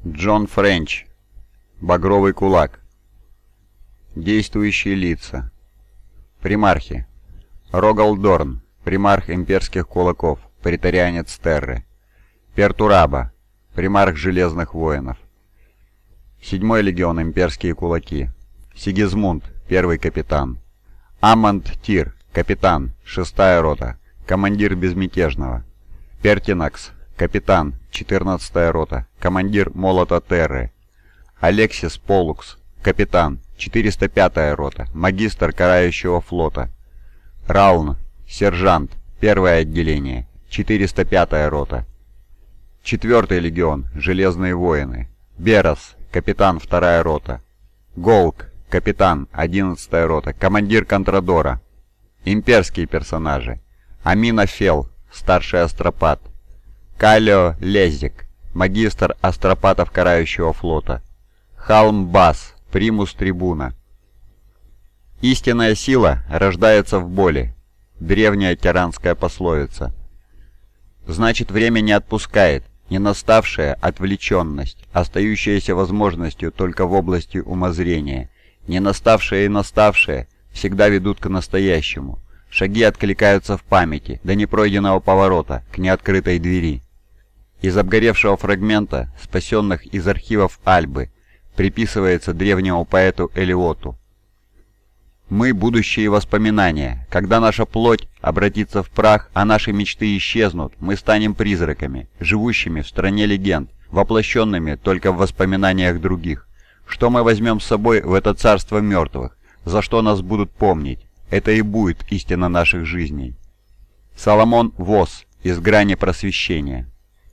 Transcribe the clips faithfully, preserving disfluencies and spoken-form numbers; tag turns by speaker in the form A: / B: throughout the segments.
A: Джон Френч. Багровый кулак. Действующие лица. Примархи. Рогал Дорн, примарх имперских кулаков, претарианец Терры. Пертураба, примарх Железных воинов. Седьмой легион имперские кулаки. Сигизмунд, первый капитан. Аммонд Тир, капитан, шестая рота, командир Безмятежного. Пертинакс, капитан, четырнадцатая рота, командир Молота Терры. Алексис Полукс, капитан, четыреста пятая рота, магистр Карающего флота. Раун, сержант, первое отделение, четыреста пятая рота. Четвертый легион, Железные воины. Берос, капитан, вторая рота. Голк, капитан, одиннадцатая рота, командир Контрадора. Имперские персонажи. Амина Фел, старший астропат. Калио Лезик, магистр астропатов Карающего флота. Халм Бас, примус трибуна. Истинная сила рождается в боли. Древняя тиранская пословица. Значит, время не отпускает, не наставшая отвлеченность, остающаяся возможностью только в области умозрения. Не наставшая и наставшая всегда ведут к настоящему. Шаги откликаются в памяти, до непройденного поворота, к неоткрытой двери. Из обгоревшего фрагмента, спасенных из архивов Альбы, приписывается древнему поэту Элиоту. Мы – будущие воспоминания. Когда наша плоть обратится в прах, а наши мечты исчезнут, мы станем призраками, живущими в стране легенд, воплощенными только в воспоминаниях других. Что мы возьмем с собой в это царство мертвых? За что нас будут помнить? Это и будет истина наших жизней. Соломон Восс из «Грани просвещения».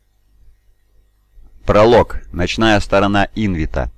A: Пролог. Ночная сторона Инвита.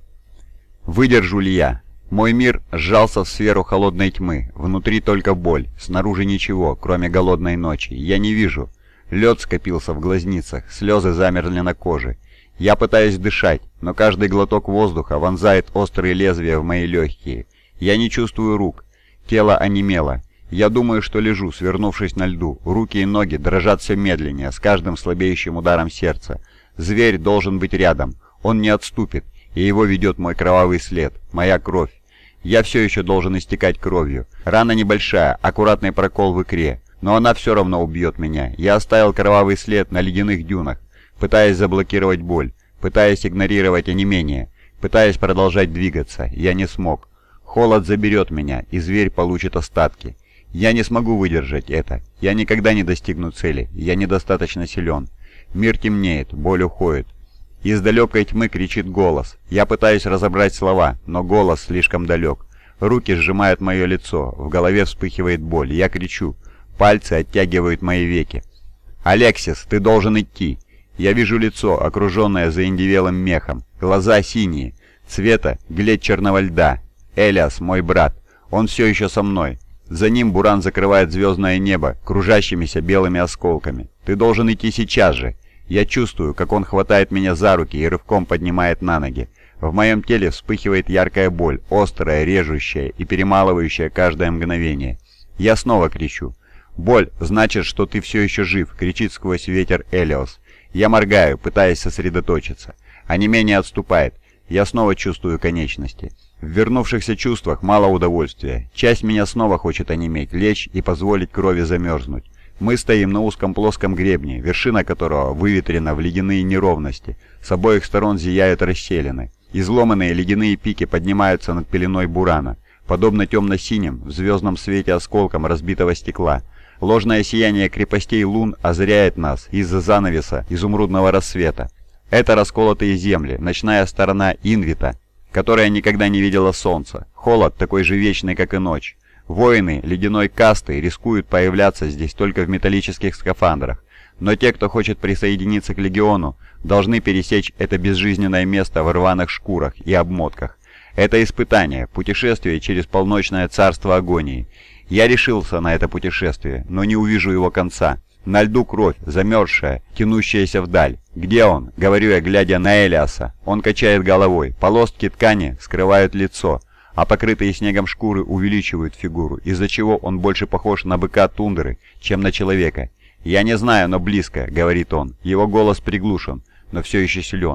A: Выдержу ли я? Мой мир сжался в сферу холодной тьмы. Внутри только боль, снаружи ничего, кроме голодной ночи. Я не вижу. Лед скопился в глазницах, слезы замерли на коже. Я пытаюсь дышать, но каждый глоток воздуха вонзает острые лезвия в мои легкие. Я не чувствую рук. Тело онемело. Я думаю, что лежу, свернувшись на льду. Руки и ноги дрожат все медленнее, с каждым слабеющим ударом сердца. Зверь должен быть рядом. Он не отступит, и его ведет мой кровавый след, моя кровь. Я все еще должен истекать кровью. Рана небольшая, аккуратный прокол в икре, но она все равно убьет меня. Я оставил кровавый след на ледяных дюнах, пытаясь заблокировать боль, пытаясь игнорировать онемение, пытаясь продолжать двигаться. Я не смог. Холод заберет меня, и зверь получит остатки. Я не смогу выдержать это. Я никогда не достигну цели. Я недостаточно силен. Мир темнеет, боль уходит. Из далекой тьмы кричит голос. Я пытаюсь разобрать слова, но голос слишком далек. Руки сжимают мое лицо, в голове вспыхивает боль. Я кричу. Пальцы оттягивают мои веки. «Алексис, ты должен идти!» Я вижу лицо, окруженное заиндевелым мехом. Глаза синие. Цвета глядь черного льда. Элиас, мой брат. Он все еще со мной. За ним буран закрывает звездное небо кружащимися белыми осколками. Ты должен идти сейчас же. Я чувствую, как он хватает меня за руки и рывком поднимает на ноги. В моем теле вспыхивает яркая боль, острая, режущая и перемалывающая каждое мгновение. Я снова кричу. «Боль, значит, что ты все еще жив!» — кричит сквозь ветер Элиос. Я моргаю, пытаясь сосредоточиться. Онемение отступает. Я снова чувствую конечности. В вернувшихся чувствах мало удовольствия. Часть меня снова хочет онеметь, лечь и позволить крови замерзнуть. Мы стоим на узком плоском гребне, вершина которого выветрена в ледяные неровности. С обоих сторон зияют расщелины. Изломанные ледяные пики поднимаются над пеленой бурана, подобно темно-синим в звездном свете осколкам разбитого стекла. Ложное сияние крепостей лун озаряет нас из-за занавеса изумрудного рассвета. Это расколотые земли, ночная сторона Инвита, которая никогда не видела солнца. Холод такой же вечный, как и ночь. Воины ледяной касты рискуют появляться здесь только в металлических скафандрах, но те, кто хочет присоединиться к легиону, должны пересечь это безжизненное место в рваных шкурах и обмотках. Это испытание, путешествие через полночное царство агонии. Я решился на это путешествие, но не увижу его конца. На льду кровь, замерзшая, тянущаяся вдаль. «Где он?» — говорю я, глядя на Элиаса. Он качает головой. Полоски ткани скрывают лицо, а покрытые снегом шкуры увеличивают фигуру, из-за чего он больше похож на быка тундры, чем на человека. «Я не знаю, но близко», — говорит он. Его голос приглушен, но все еще силен.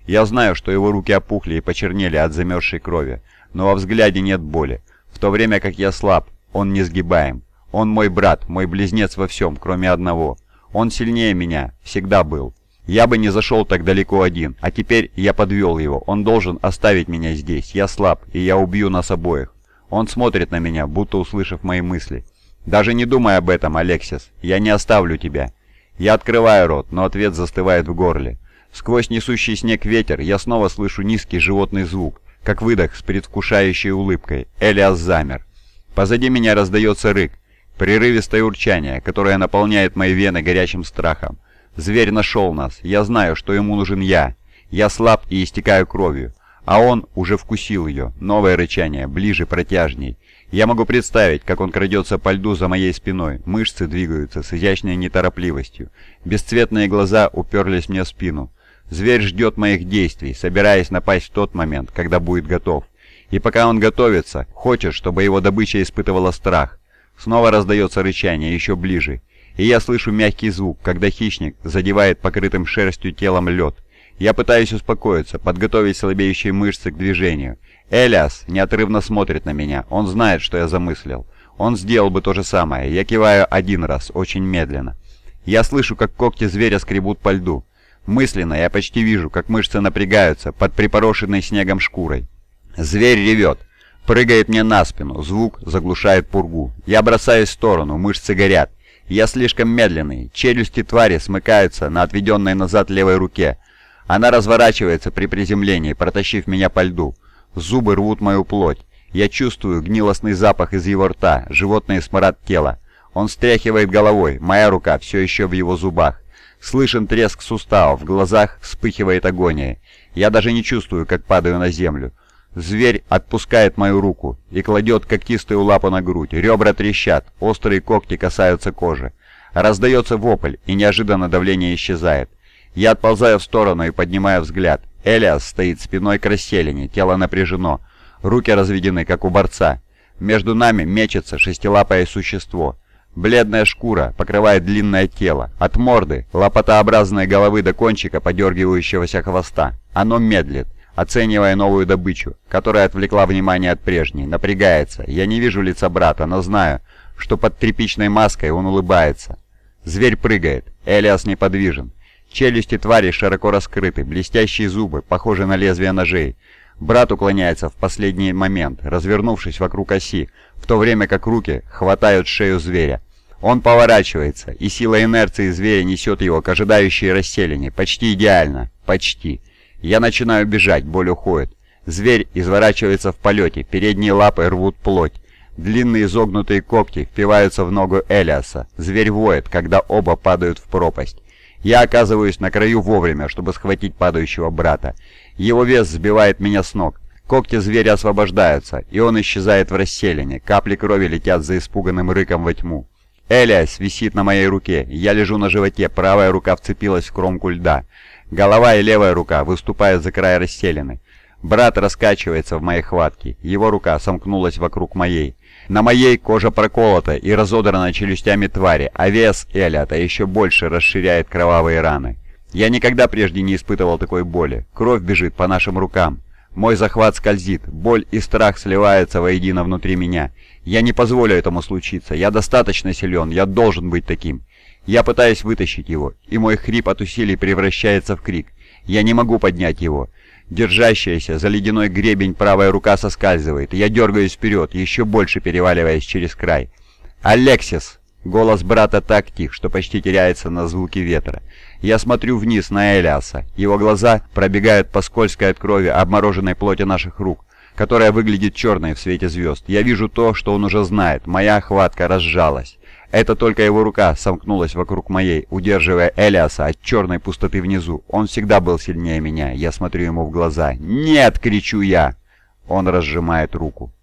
A: Я знаю, что его руки опухли и почернели от замерзшей крови, но во взгляде нет боли. В то время как я слаб, он несгибаем. Он мой брат, мой близнец во всем, кроме одного. Он сильнее меня, всегда был. Я бы не зашел так далеко один, а теперь я подвел его. Он должен оставить меня здесь. Я слаб, и я убью нас обоих. Он смотрит на меня, будто услышав мои мысли. Даже не думай об этом, Алексис. Я не оставлю тебя. Я открываю рот, но ответ застывает в горле. Сквозь несущий снег ветер я снова слышу низкий животный звук, как выдох с предвкушающей улыбкой. Элиас замер. Позади меня раздается рык, прерывистое урчание, которое наполняет мои вены горячим страхом. Зверь нашел нас. Я знаю, что ему нужен я. Я слаб и истекаю кровью. А он уже вкусил ее. Новое рычание, ближе, протяжней. Я могу представить, как он крадется по льду за моей спиной. Мышцы двигаются с изящной неторопливостью. Бесцветные глаза уперлись мне в спину. Зверь ждет моих действий, собираясь напасть в тот момент, когда будет готов. И пока он готовится, хочет, чтобы его добыча испытывала страх. Снова раздается рычание, еще ближе. И я слышу мягкий звук, когда хищник задевает покрытым шерстью телом лед. Я пытаюсь успокоиться, подготовить слабеющие мышцы к движению. Элиас неотрывно смотрит на меня. Он знает, что я замыслил. Он сделал бы то же самое. Я киваю один раз, очень медленно. Я слышу, как когти зверя скребут по льду. Мысленно я почти вижу, как мышцы напрягаются под припорошенной снегом шкурой. Зверь ревет. Прыгает мне на спину. Звук заглушает пургу. Я бросаюсь в сторону. Мышцы горят. Я слишком медленный. Челюсти твари смыкаются на отведенной назад левой руке. Она разворачивается при приземлении, протащив меня по льду. Зубы рвут мою плоть. Я чувствую гнилостный запах из его рта, животный смрад тела. Он встряхивает головой. Моя рука все еще в его зубах. Слышен треск суставов, в глазах вспыхивает агония. Я даже не чувствую, как падаю на землю. Зверь отпускает мою руку и кладет когтистую лапу на грудь. Ребра трещат, острые когти касаются кожи. Раздается вопль, и неожиданно давление исчезает. Я отползаю в сторону и поднимаю взгляд. Элиас стоит спиной к расселине, тело напряжено. Руки разведены, как у борца. Между нами мечется шестилапое существо. Бледная шкура покрывает длинное тело. От морды, лопатообразной головы до кончика подергивающегося хвоста. Оно медлит, оценивая новую добычу, которая отвлекла внимание от прежней. Напрягается. Я не вижу лица брата, но знаю, что под тряпичной маской он улыбается. Зверь прыгает. Элиас неподвижен. Челюсти твари широко раскрыты, блестящие зубы, похожи на лезвия ножей. Брат уклоняется в последний момент, развернувшись вокруг оси, в то время как руки хватают шею зверя. Он поворачивается, и сила инерции зверя несет его к ожидающей расселине. Почти идеально. Почти. Я начинаю бежать, боль уходит. Зверь изворачивается в полете, передние лапы рвут плоть. Длинные изогнутые когти впиваются в ногу Элиаса. Зверь воет, когда оба падают в пропасть. Я оказываюсь на краю вовремя, чтобы схватить падающего брата. Его вес сбивает меня с ног. Когти зверя освобождаются, и он исчезает в расселине. Капли крови летят за испуганным рыком во тьму. Элиас висит на моей руке. Я лежу на животе, правая рука вцепилась в кромку льда. Голова и левая рука выступают за край расселины. Брат раскачивается в моей хватке. Его рука сомкнулась вокруг моей. На моей кожа проколота и разодрана челюстями твари, а вес Элиота еще больше расширяет кровавые раны. Я никогда прежде не испытывал такой боли. Кровь бежит по нашим рукам. Мой захват скользит, боль и страх сливаются воедино внутри меня. Я не позволю этому случиться, я достаточно силен, я должен быть таким. Я пытаюсь вытащить его, и мой хрип от усилий превращается в крик. Я не могу поднять его. Держащаяся за ледяной гребень правая рука соскальзывает, и я дергаюсь вперед, еще больше переваливаясь через край. «Алексис!» Голос брата так тих, что почти теряется на звуке ветра. Я смотрю вниз на Элиаса. Его глаза пробегают по скользкой от крови обмороженной плоти наших рук, которая выглядит черной в свете звезд. Я вижу то, что он уже знает. Моя хватка разжалась. Это только его рука сомкнулась вокруг моей, удерживая Элиаса от черной пустоты внизу. Он всегда был сильнее меня. Я смотрю ему в глаза. «Нет!» — кричу я. Он разжимает руку.